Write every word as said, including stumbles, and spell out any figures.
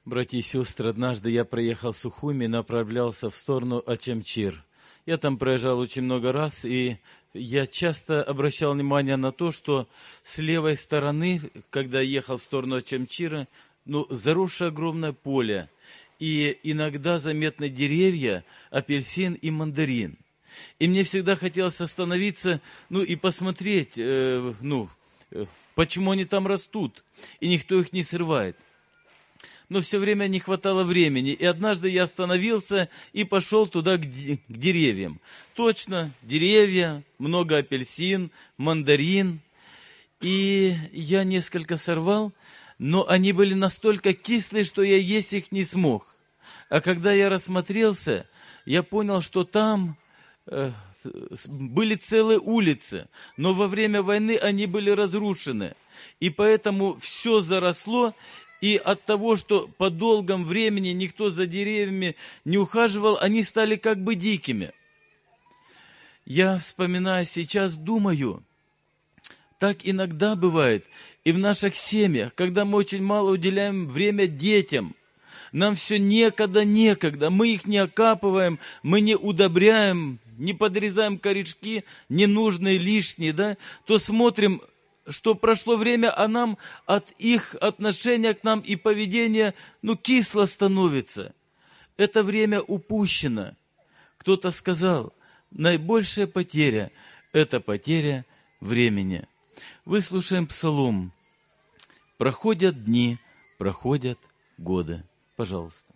Братья и сестры, однажды я проехал Сухуми и направлялся в сторону Ачамчир. Я там проезжал очень много раз, и я часто обращал внимание на то, что с левой стороны, когда я ехал в сторону Ачамчира, ну, заросшее огромное поле, и иногда заметны деревья, апельсин и мандарин. И мне всегда хотелось остановиться, ну, и посмотреть, э, ну, э, почему они там растут, и никто их не срывает. Но все время не хватало времени, и однажды я остановился и пошел туда, к, к деревьям. Точно, деревья, много апельсин, мандарин. И я несколько сорвал, но они были настолько кислые, что я есть их не смог. А когда я рассмотрелся, я понял, что там э, были целые улицы, но во время войны они были разрушены. И поэтому все заросло. И от того, что по долгом времени никто за деревьями не ухаживал, они стали как бы дикими. Я, вспоминая сейчас, думаю, так иногда бывает и в наших семьях, когда мы очень мало уделяем время детям. Нам все некогда, некогда, мы их не окапываем, мы не удобряем, не подрезаем корешки ненужные, лишние, да, то смотрим, что прошло время, а нам от их отношения к нам и поведения, ну, кисло становится. Это время упущено. Кто-то сказал, наибольшая потеря – это потеря времени. Выслушаем псалом. Проходят дни, проходят годы. Пожалуйста.